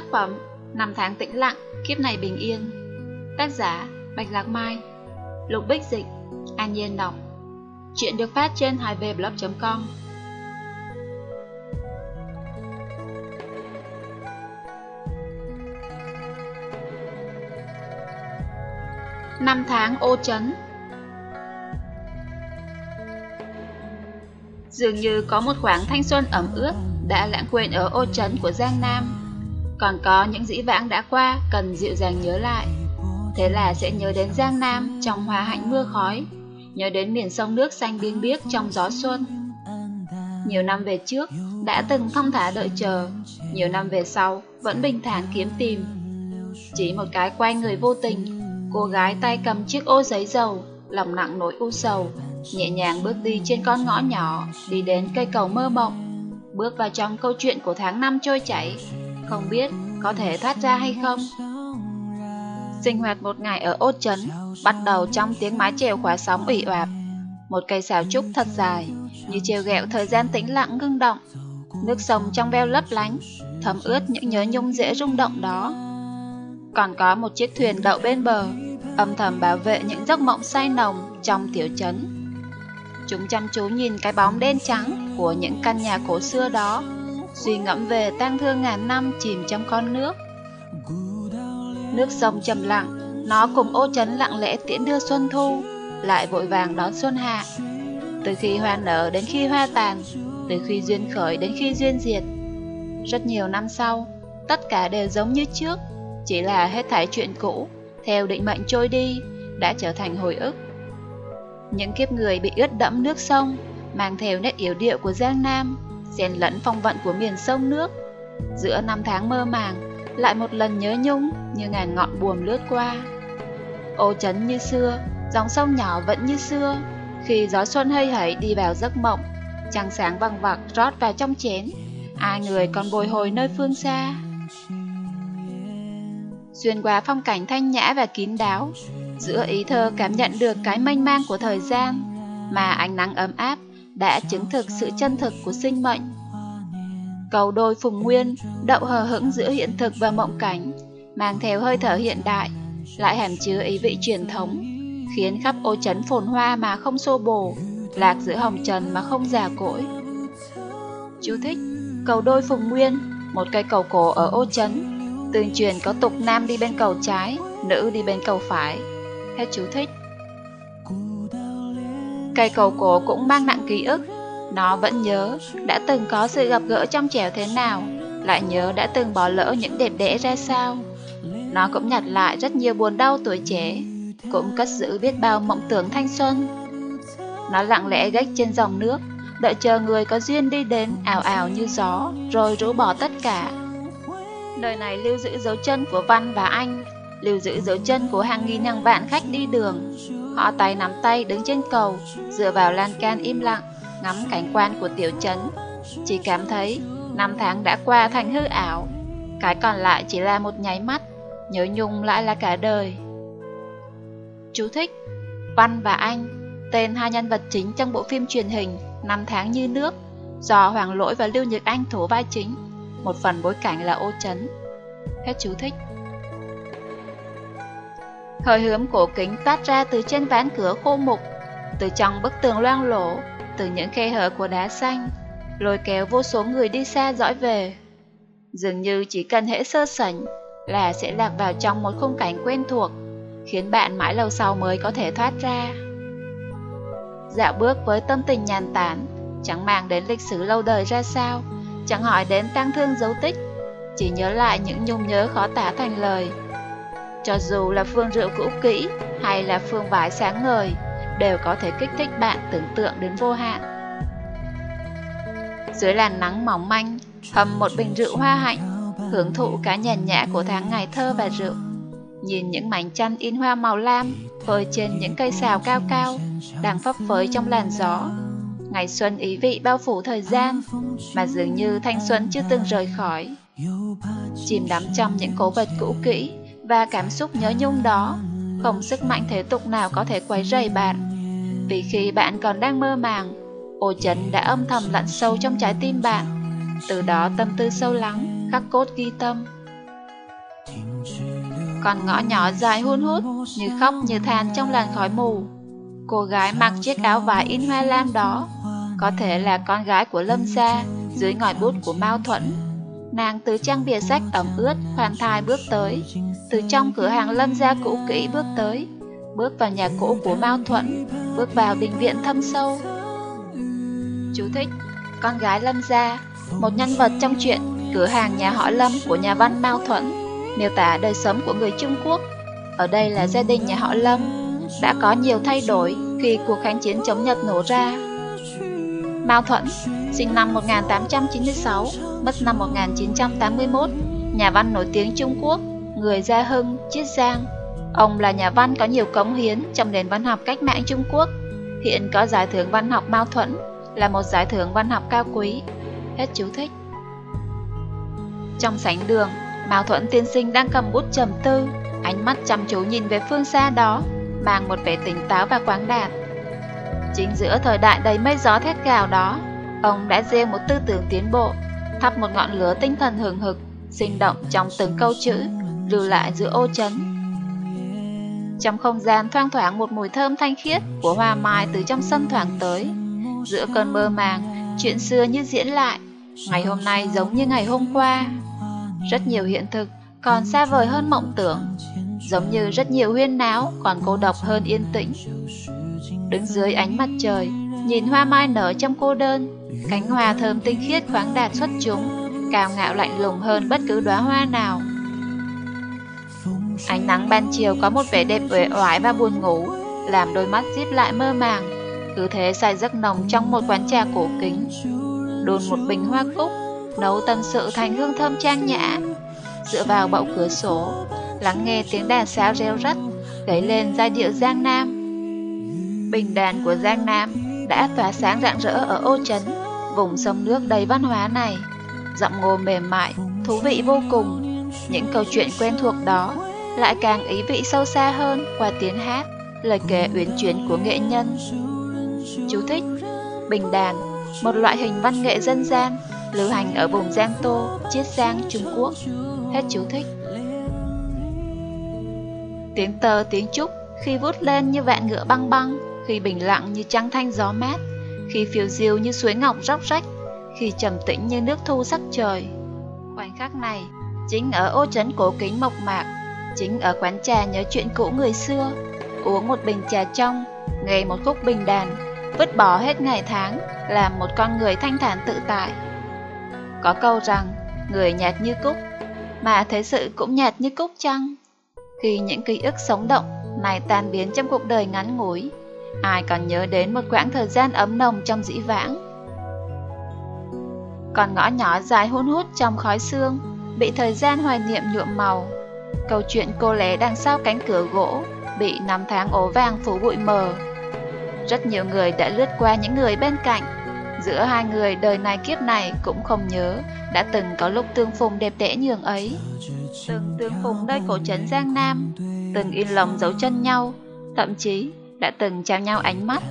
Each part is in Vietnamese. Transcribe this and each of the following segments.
phẩm Năm tháng tĩnh lặng, kiếp này bình yên. Tác giả Bạch Lạc Mai. Lục Bích dịch, An Nhiên đọc. Chuyện được phát trên hoài-về-blog.com. Năm tháng ô trấn. Dường như có một khoảng thanh xuân ẩm ướt đã lãng quên ở ô trấn của Giang Nam. Còn có những dĩ vãng đã qua cần dịu dàng nhớ lại. Thế là sẽ nhớ đến Giang Nam trong hoa hạnh mưa khói, nhớ đến miền sông nước xanh biếc biếc trong gió xuân. Nhiều năm về trước đã từng thong thả đợi chờ, nhiều năm về sau vẫn bình thản kiếm tìm. Chỉ một cái quay người vô tình, cô gái tay cầm chiếc ô giấy dầu, lòng nặng nỗi u sầu, nhẹ nhàng bước đi trên con ngõ nhỏ, đi đến cây cầu mơ mộng, bước vào trong câu chuyện của tháng năm trôi chảy, không biết có thể thoát ra hay không. Sinh hoạt một ngày ở Ô Trấn bắt đầu trong tiếng mái chèo khóa sóng ủy oạp. Một cây sào trúc thật dài, như treo ghẹo thời gian tĩnh lặng ngưng động. Nước sông trong veo lấp lánh, thấm ướt những nhớ nhung dễ rung động đó. Còn có một chiếc thuyền đậu bên bờ, âm thầm bảo vệ những giấc mộng say nồng trong tiểu trấn. Chúng chăm chú nhìn cái bóng đen trắng của những căn nhà cổ xưa đó, suy ngẫm về tang thương ngàn năm chìm trong con nước. Nước sông trầm lặng, nó cùng Ô Trấn lặng lẽ tiễn đưa xuân thu, lại vội vàng đón xuân hạ. Từ khi hoa nở đến khi hoa tàn, từ khi duyên khởi đến khi duyên diệt. Rất nhiều năm sau, tất cả đều giống như trước, chỉ là hết thảy chuyện cũ, theo định mệnh trôi đi, đã trở thành hồi ức. Những kiếp người bị ướt đẫm nước sông, mang theo nét yếu điệu của Giang Nam, xen lẫn phong vận của miền sông nước. Giữa năm tháng mơ màng, lại một lần nhớ nhung như ngàn ngọn buồm lướt qua. Ô Trấn như xưa, dòng sông nhỏ vẫn như xưa. Khi gió xuân hơi hẩy đi vào giấc mộng, trăng sáng vằng vặc rót vào trong chén, ai người còn bồi hồi nơi phương xa. Xuyên qua phong cảnh thanh nhã và kín đáo, giữa ý thơ cảm nhận được cái mênh mang của thời gian, mà ánh nắng ấm áp đã chứng thực sự chân thực của sinh mệnh. Cầu đôi Phùng Nguyên đậu hờ hững giữa hiện thực và mộng cảnh, mang theo hơi thở hiện đại, lại hàm chứa ý vị truyền thống, khiến khắp Ô Trấn phồn hoa mà không xô bồ, lạc giữa hồng trần mà không già cỗi. Chú thích: cầu đôi Phùng Nguyên, một cây cầu cổ ở Ô Trấn. Tương truyền có tục nam đi bên cầu trái, nữ đi bên cầu phải. Hết chú thích. Cây cầu cổ cũng mang nặng ký ức. Nó vẫn nhớ đã từng có sự gặp gỡ trong trẻo thế nào, lại nhớ đã từng bỏ lỡ những đẹp đẽ ra sao. Nó cũng nhặt lại rất nhiều buồn đau tuổi trẻ, cũng cất giữ biết bao mộng tưởng thanh xuân. Nó lặng lẽ gách trên dòng nước, đợi chờ người có duyên đi đến ào ào như gió, rồi rũ bỏ tất cả. Đời này lưu giữ dấu chân của Văn và Anh, lưu giữ dấu chân của hàng nghìn hàng vạn khách đi đường. Họ tay nắm tay đứng trên cầu, dựa vào lan can im lặng, ngắm cảnh quan của tiểu trấn. Chỉ cảm thấy năm tháng đã qua thành hư ảo, cái còn lại chỉ là một nháy mắt, nhớ nhung lại là cả đời. Chú thích: Văn và Anh, tên hai nhân vật chính trong bộ phim truyền hình Năm tháng như nước, do Hoàng Lỗi và Lưu Nhật Anh thủ vai chính. Một phần bối cảnh là Ô Trấn. Hết chú thích. Hơi hướng cổ kính toát ra từ trên ván cửa khô mục, từ trong bức tường loang lổ, từ những khe hở của đá xanh, lôi kéo vô số người đi xa dõi về. Dường như chỉ cần hễ sơ sảnh là sẽ lạc vào trong một khung cảnh quen thuộc, khiến bạn mãi lâu sau mới có thể thoát ra. Dạo bước với tâm tình nhàn tản, chẳng màng đến lịch sử lâu đời ra sao, chẳng hỏi đến tang thương dấu tích, chỉ nhớ lại những nhung nhớ khó tả thành lời. Cho dù là phương rượu cũ kỹ hay là phương vải sáng ngời, đều có thể kích thích bạn tưởng tượng đến vô hạn. Dưới làn nắng mỏng manh, hầm một bình rượu hoa hạnh, hưởng thụ cái nhàn nhã của tháng ngày thơ và rượu. Nhìn những mảnh chăn in hoa màu lam phơi trên những cây sào cao cao, đang phấp phới trong làn gió. Ngày xuân ý vị bao phủ thời gian, mà dường như thanh xuân chưa từng rời khỏi. Chìm đắm trong những cố vật cũ kỹ và cảm xúc nhớ nhung đó, không sức mạnh thế tục nào có thể quấy rầy bạn. Vì khi bạn còn đang mơ màng, Ô Trấn đã âm thầm lặn sâu trong trái tim bạn. Từ đó tâm tư sâu lắng, khắc cốt ghi tâm. Con ngõ nhỏ dài hun hút, như khóc như than trong làn khói mù. Cô gái mặc chiếc áo vải in hoa lam đó có thể là con gái của Lâm gia dưới ngòi bút của Mao Thuẫn. Nàng từ trang bìa sách ẩm ướt khoan thai bước tới, từ trong cửa hàng Lâm gia cũ kỹ bước tới, bước vào nhà cũ của Mao Thuẫn, bước vào đình viện thâm sâu. Chú thích: con gái Lâm gia, một nhân vật trong truyện Cửa hàng nhà họ Lâm của nhà văn Mao Thuẫn, miêu tả đời sống của người Trung Quốc. Ở đây là gia đình nhà họ Lâm đã có nhiều thay đổi khi cuộc kháng chiến chống Nhật nổ ra. Mao Thuẫn, sinh năm 1896, mất năm 1981, nhà văn nổi tiếng Trung Quốc, người Gia Hưng, Chiết Giang. Ông là nhà văn có nhiều cống hiến trong nền văn học cách mạng Trung Quốc. Hiện có giải thưởng văn học Mao Thuẫn, là một giải thưởng văn học cao quý. Hết chú thích. Trong sảnh đường, Mao Thuẫn tiên sinh đang cầm bút trầm tư, ánh mắt chăm chú nhìn về phương xa đó, mang một vẻ tỉnh táo và khoáng đạt. Chính giữa thời đại đầy mây gió thét gào đó, ông đã gieo một tư tưởng tiến bộ, thắp một ngọn lửa tinh thần hừng hực, sinh động trong từng câu chữ, lưu lại giữa ô trấn. Trong không gian thoang thoảng một mùi thơm thanh khiết của hoa mai từ trong sân thoảng tới. Giữa cơn mơ màng, chuyện xưa như diễn lại, ngày hôm nay giống như ngày hôm qua. Rất nhiều hiện thực còn xa vời hơn mộng tưởng, giống như rất nhiều huyên náo còn cô độc hơn yên tĩnh. Đứng dưới ánh mặt trời, nhìn hoa mai nở trong cô đơn, cánh hoa thơm tinh khiết khoáng đạt xuất chúng, cao ngạo lạnh lùng hơn bất cứ đóa hoa nào. Ánh nắng ban chiều có một vẻ đẹp uể oải và buồn ngủ, làm đôi mắt díp lại mơ màng, cứ thế say giấc nồng trong một quán trà cổ kính. Đun một bình hoa cúc, nấu tâm sự thành hương thơm trang nhã. Dựa vào bậu cửa sổ, lắng nghe tiếng đàn sáo reo rắt, gấy lên giai điệu Giang Nam. Bình đàn của Giang Nam đã tỏa sáng rạng rỡ ở Ô Trấn, vùng sông nước đầy văn hóa này. Giọng ngô mềm mại, thú vị vô cùng. Những câu chuyện quen thuộc đó lại càng ý vị sâu xa hơn qua tiếng hát, lời kể uyển chuyển của nghệ nhân. Chú thích: bình đàn, một loại hình văn nghệ dân gian lưu hành ở vùng Giang Tô, Chiết Giang, Trung Quốc. Hết chú thích. Tiếng tơ tiếng trúc khi vút lên như vạn ngựa băng băng, khi bình lặng như trăng thanh gió mát, khi phiêu diêu như suối ngọc róc rách, khi trầm tĩnh như nước thu sắc trời. Khoảnh khắc này chính ở Ô Trấn cổ kính mộc mạc, chính ở quán trà nhớ chuyện cũ người xưa, uống một bình trà trong, nghe một khúc bình đàn, vứt bỏ hết ngày tháng, làm một con người thanh thản tự tại. Có câu rằng người nhạt như cúc, mà thế sự cũng nhạt như cúc chăng? Khi những ký ức sống động này tan biến trong cuộc đời ngắn ngủi, ai còn nhớ đến một quãng thời gian ấm nồng trong dĩ vãng? Còn ngõ nhỏ dài hun hút trong khói sương, bị thời gian hoài niệm nhuộm màu. Câu chuyện cô lé đằng sau cánh cửa gỗ, bị năm tháng ố vàng phủ bụi mờ. Rất nhiều người đã lướt qua những người bên cạnh. Giữa hai người đời này kiếp này cũng không nhớ đã từng có lúc tương phùng đẹp đẽ nhường ấy. Từng tương phùng nơi cổ trấn Giang Nam, từng in lòng dấu chân nhau, thậm chí đã từng trao nhau ánh mắt.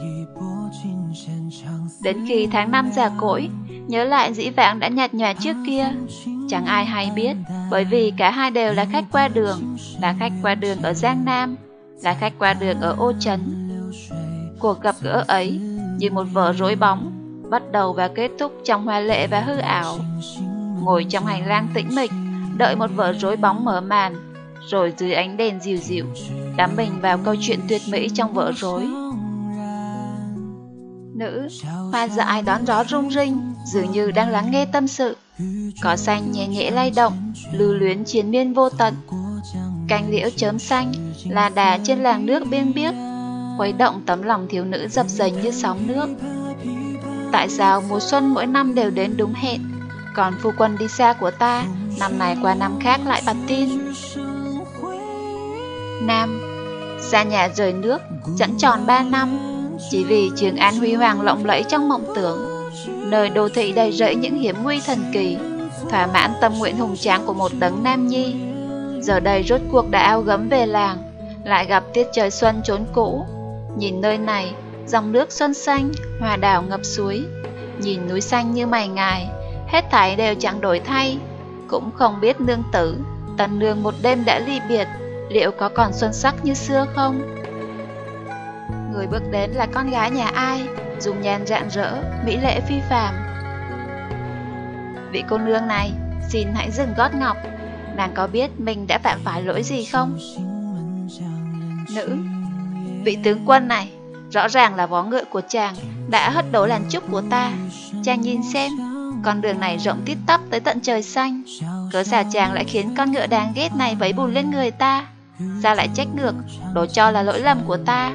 Đến khi tháng năm già cỗi, nhớ lại dĩ vãng đã nhạt nhòa trước kia, chẳng ai hay biết, bởi vì cả hai đều là khách qua đường, là khách qua đường ở Giang Nam, là khách qua đường ở Ô Trấn. Cuộc gặp gỡ ấy như một vở rối bóng, bắt đầu và kết thúc trong hoa lệ và hư ảo. Ngồi trong hành lang tĩnh mịch, đợi một vở rối bóng mở màn, rồi dưới ánh đèn dịu dịu, đắm mình vào câu chuyện tuyệt mỹ trong vở rối. Nữ, hoa dại đón gió rung rinh, dường như đang lắng nghe tâm sự. Cỏ xanh nhẹ nhẹ lay động, lưu luyến triền miên vô tận. Cành liễu chớm xanh, là đà trên làng nước biên biếc, khuấy động tấm lòng thiếu nữ dập dềnh như sóng nước. Tại sao mùa xuân mỗi năm đều đến đúng hẹn, còn phu quân đi xa của ta, năm này qua năm khác lại bặt tin? Nam, xa nhà rời nước, dẫn tròn 3 năm, chỉ vì Trường An huy hoàng lộng lẫy trong mộng tưởng, nơi đô thị đầy rẫy những hiểm nguy thần kỳ, thỏa mãn tâm nguyện hùng tráng của một đấng nam nhi. Giờ đây rốt cuộc đã ao gấm về làng, lại gặp tiết trời xuân chốn cũ. Nhìn nơi này, dòng nước xuân xanh, hoa đào ngập suối, nhìn núi xanh như mày ngài, hết thảy đều chẳng đổi thay, cũng không biết nương tử, tần nương một đêm đã ly biệt, liệu có còn xuân sắc như xưa không? Người bước đến là con gái nhà ai, dung nhan rạng rỡ, mỹ lệ phi phàm. Vị cô nương này, xin hãy dừng gót ngọc. Nàng có biết mình đã phạm phải lỗi gì không? Nữ: vị tướng quân này, rõ ràng là vó ngựa của chàng đã hất đổ làn trúc của ta. Chàng nhìn xem, con đường này rộng tít tắp tới tận trời xanh, cớ sao chàng lại khiến con ngựa đáng ghét này vấy bùn lên người ta? Sao lại trách ngược, đổ cho là lỗi lầm của ta?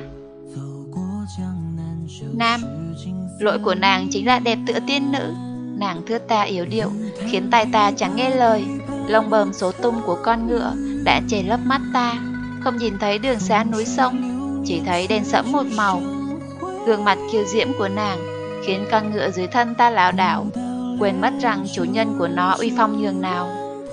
Nam: lỗi của nàng chính là đẹp tựa tiên nữ. Nàng thưa ta yếu điệu, khiến tai ta chẳng nghe lời. Lông bờm số tung của con ngựa đã che lấp mắt ta, không nhìn thấy đường xá núi sông, chỉ thấy đen sẫm một màu. Gương mặt kiêu diễm của nàng khiến con ngựa dưới thân ta lảo đảo, quên mất rằng chủ nhân của nó uy phong nhường nào.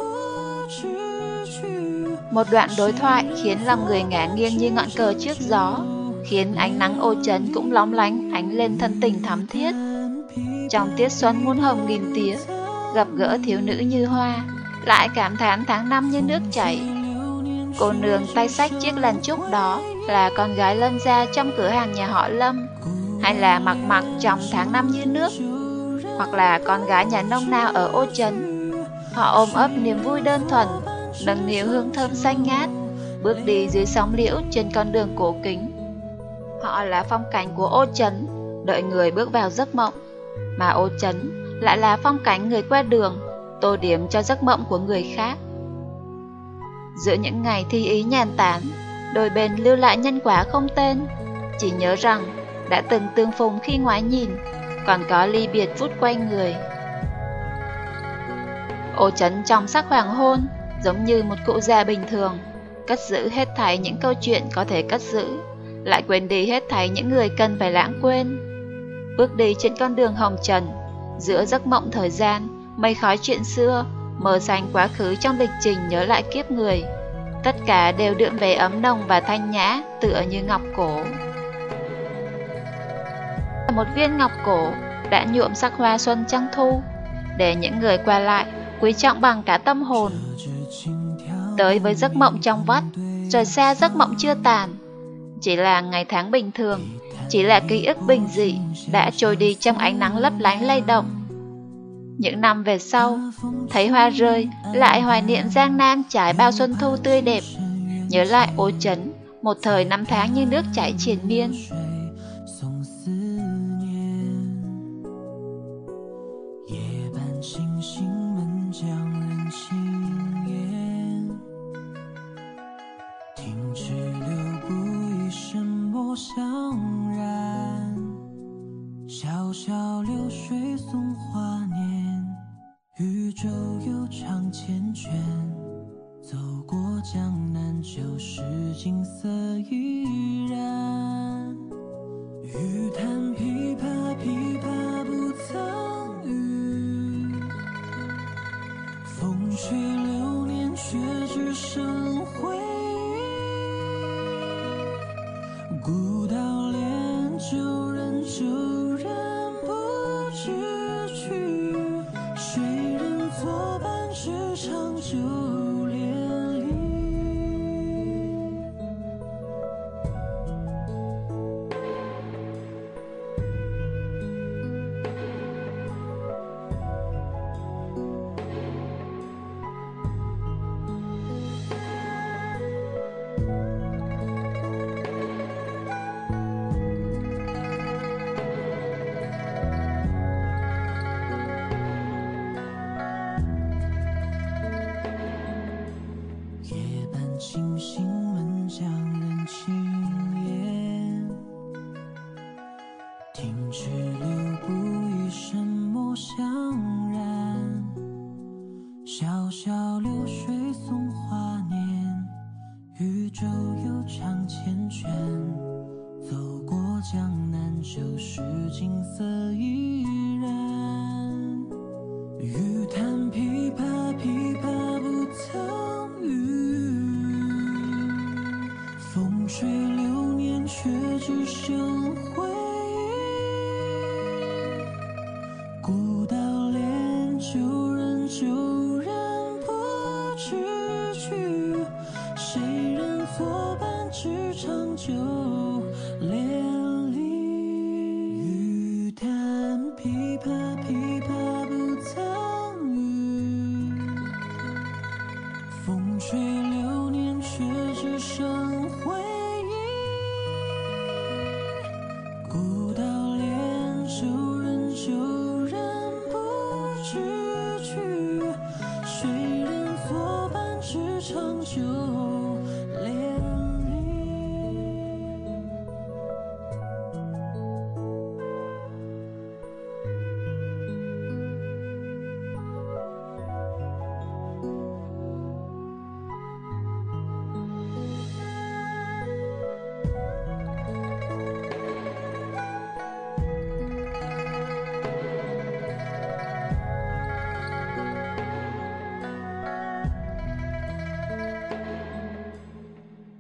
Một đoạn đối thoại khiến lòng người ngả nghiêng như ngọn cờ trước gió, khiến ánh nắng ô trấn cũng lóng lánh ánh lên thân tình thắm thiết. Trong tiết xuân muôn hồng nghìn tía, gặp gỡ thiếu nữ như hoa, lại cảm thán tháng năm như nước chảy. Cô nương tay xách chiếc làn trúc đó là con gái Lâm gia trong cửa hàng nhà họ Lâm, hay là Mặc Mặc trong tháng năm như nước, hoặc là con gái nhà nông nào ở ô trấn. Họ ôm ấp niềm vui đơn thuần, nâng niu hương thơm xanh ngát, bước đi dưới sóng liễu trên con đường cổ kính. Họ là phong cảnh của ô trấn, đợi người bước vào giấc mộng, mà ô trấn lại là phong cảnh người qua đường, tô điểm cho giấc mộng của người khác. Giữa những ngày thi ý nhàn tán, đôi bên lưu lại nhân quả không tên, chỉ nhớ rằng đã từng tương phùng khi ngoái nhìn, còn có ly biệt phút quay người. Ô trấn trong sắc hoàng hôn giống như một cụ già bình thường, cất giữ hết thảy những câu chuyện có thể cất giữ, lại quên đi hết thảy những người cần phải lãng quên. Bước đi trên con đường hồng trần, giữa giấc mộng thời gian, mây khói chuyện xưa, mờ xanh quá khứ trong lịch trình nhớ lại kiếp người. Tất cả đều đượm vẻ ấm nồng và thanh nhã, tựa như ngọc cổ. Một viên ngọc cổ đã nhuộm sắc hoa xuân trăng thu, để những người qua lại quý trọng bằng cả tâm hồn. Tới với giấc mộng trong vắt, rời xa giấc mộng chưa tàn. Chỉ là ngày tháng bình thường, chỉ là ký ức bình dị đã trôi đi trong ánh nắng lấp lánh lay động. Những năm về sau, thấy hoa rơi, lại hoài niệm Giang Nam trải bao xuân thu tươi đẹp. Nhớ lại ô trấn, một thời năm tháng như nước chảy triền miên. 江南旧时景色